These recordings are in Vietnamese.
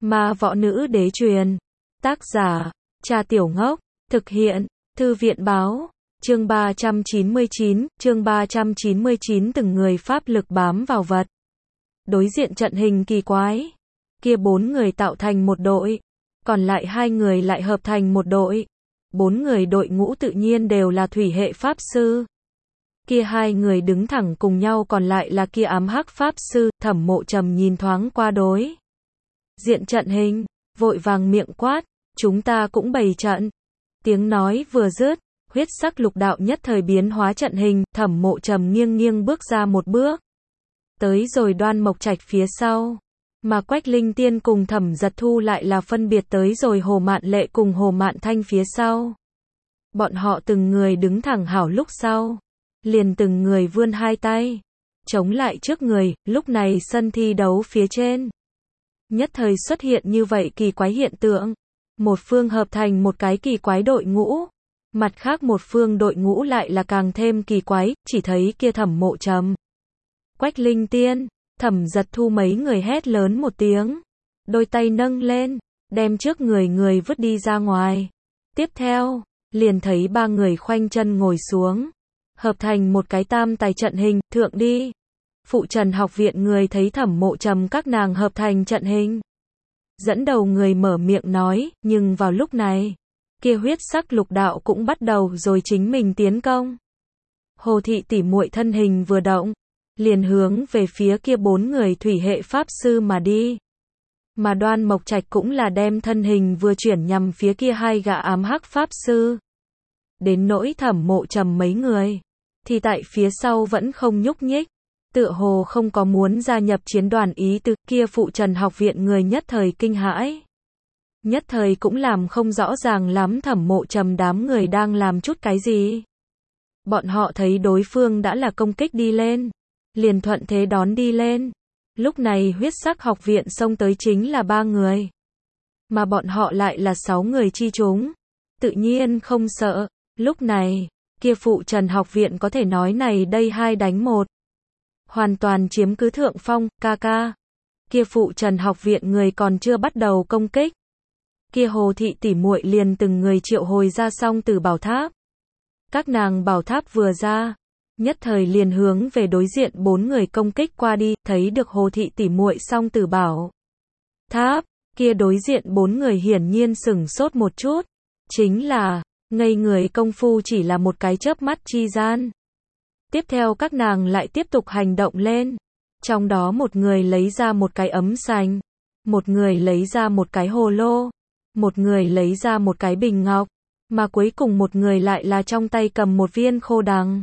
Ma võ nữ đế truyền. Tác giả, Trà Tiểu Ngốc. Thực hiện, Thư viện báo. Chương 399, chương 399 từng người pháp lực bám vào vật. Đối diện trận hình kỳ quái. Kia 4 người tạo thành một đội. Còn lại 2 người lại hợp thành một đội. 4 người đội ngũ tự nhiên đều là thủy hệ pháp sư. Kia 2 người đứng thẳng cùng nhau còn lại là kia ám hắc pháp sư. Thẩm Mộ Trầm nhìn thoáng qua đối diện trận hình, vội vàng miệng quát, chúng ta cũng bày trận. Tiếng nói vừa dứt, huyết sắc lục đạo nhất thời biến hóa trận hình, Thẩm Mộ Trầm nghiêng nghiêng bước ra một bước. Tới rồi Đoan Mộc Trạch phía sau. Mà Quách Linh Tiên cùng Thẩm Giật Thu lại là phân biệt tới rồi Hồ Mạn Lệ cùng Hồ Mạn Thanh phía sau. Bọn họ từng người đứng thẳng hảo lúc sau. Liền từng người vươn 2 tay. Chống lại trước người, lúc này sân thi đấu phía trên. Nhất thời xuất hiện như vậy kỳ quái hiện tượng. Một phương hợp thành một cái kỳ quái đội ngũ. Mặt khác một phương đội ngũ lại là càng thêm kỳ quái, chỉ thấy kia Thẩm Mộ Trầm, Quách Linh Tiên, Thẩm Giật Thu mấy người hét lớn một tiếng. Đôi tay nâng lên, đem trước người vứt đi ra ngoài. Tiếp theo, liền thấy 3 người khoanh chân ngồi xuống. Hợp thành một cái tam tài trận hình, thượng đi. Phụ Trần học viện người thấy Thẩm Mộ Trầm các nàng hợp thành trận hình. Dẫn đầu người mở miệng nói, nhưng vào lúc này, kia huyết sắc lục đạo cũng bắt đầu rồi chính mình tiến công. Hồ thị tỷ muội thân hình vừa động, liền hướng về phía kia 4 người thủy hệ pháp sư mà đi. Mà Đoan Mộc Trạch cũng là đem thân hình vừa chuyển nhằm phía kia 2 gã ám hắc pháp sư. Đến nỗi Thẩm Mộ Trầm mấy người, thì tại phía sau vẫn không nhúc nhích. Tựa hồ không có muốn gia nhập chiến đoàn ý tứ, kia Phụ Trần học viện người nhất thời kinh hãi. Nhất thời cũng làm không rõ ràng lắm Thẩm Mộ Trầm đám người đang làm chút cái gì. Bọn họ thấy đối phương đã là công kích đi lên, liền thuận thế đón đi lên. Lúc này huyết sắc học viện xông tới chính là 3 người. Mà bọn họ lại là 6 người chi chúng. Tự nhiên không sợ. Lúc này, kia Phụ Trần học viện có thể nói này đây 2 đánh 1. Hoàn toàn chiếm cứ thượng phong, ca. Kia Phụ Trần học viện người còn chưa bắt đầu công kích. Kia Hồ thị tỷ muội liền từng người triệu hồi ra song tử bảo tháp. Các nàng bảo tháp vừa ra, nhất thời liền hướng về đối diện 4 người công kích qua đi, thấy được Hồ thị tỷ muội song tử bảo tháp, kia đối diện 4 người hiển nhiên sửng sốt một chút, chính là ngây người công phu chỉ là một cái chớp mắt chi gian. Tiếp theo các nàng lại tiếp tục hành động lên. Trong đó một người lấy ra một cái ấm sành, một người lấy ra một cái hồ lô, một người lấy ra một cái bình ngọc, mà cuối cùng một người lại là trong tay cầm một viên khô đằng.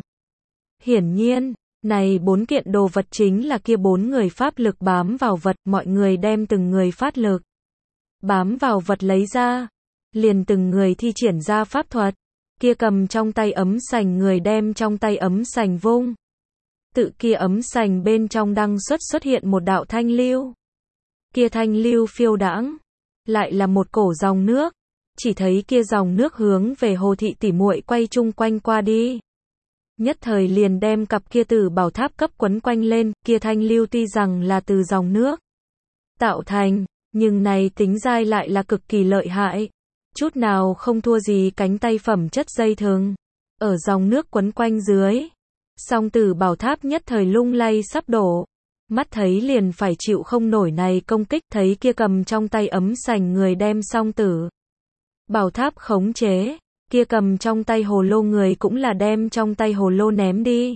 Hiển nhiên, này 4 kiện đồ vật chính là kia 4 người pháp lực bám vào vật, mọi người đem từng người phát lực bám vào vật lấy ra, liền từng người thi triển ra pháp thuật. Kia cầm trong tay ấm sành người đem trong tay ấm sành vung. Tự kia ấm sành bên trong đăng xuất hiện một đạo thanh lưu. Kia thanh lưu phiêu đãng, lại là một cổ dòng nước. Chỉ thấy kia dòng nước hướng về Hồ thị tỷ muội quay chung quanh qua đi. Nhất thời liền đem cặp kia tử bảo tháp cấp quấn quanh lên, kia thanh lưu tuy rằng là từ dòng nước tạo thành, nhưng này tính dai lại là cực kỳ lợi hại. Chút nào không thua gì cánh tay phẩm chất dây thừng. Ở dòng nước quấn quanh dưới. Song tử bảo tháp nhất thời lung lay sắp đổ. Mắt thấy liền phải chịu không nổi này công kích, thấy kia cầm trong tay ấm sành người đem song tử bảo tháp khống chế. Kia cầm trong tay hồ lô người cũng là đem trong tay hồ lô ném đi.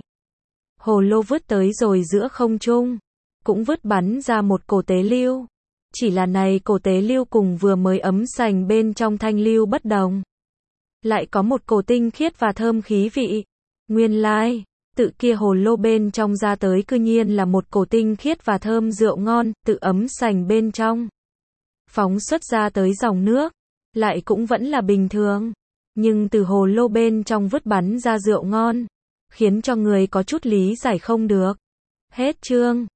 Hồ lô vứt tới rồi giữa không trung. Cũng vứt bắn ra một cổ tế lưu. Chỉ là này cổ tế lưu cùng vừa mới ấm sành bên trong thanh lưu bất đồng. Lại có một cổ tinh khiết và thơm khí vị. Nguyên lai, tự kia hồ lô bên trong ra tới cư nhiên là một cổ tinh khiết và thơm rượu ngon, tự ấm sành bên trong. Phóng xuất ra tới dòng nước, lại cũng vẫn là bình thường. Nhưng từ hồ lô bên trong vứt bắn ra rượu ngon, khiến cho người có chút lý giải không được. Hết chương.